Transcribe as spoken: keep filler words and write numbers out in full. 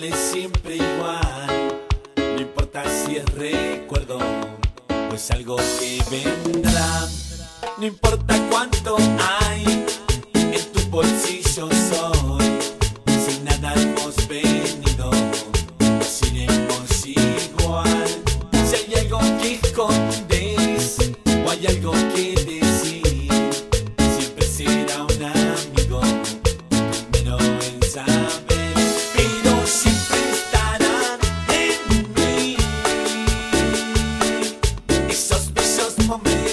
sale siempre igual. No importa si es recuerdo o es algo que vendrá. No importa cuánto hay en tu bolsillo hoy. Si nada hemos venido, nos iremos igual. Si hay algo que escondes o hay algo que decir, siempre será un amigo primero en saber. Pero siempre estarán en mí esos bellos momentos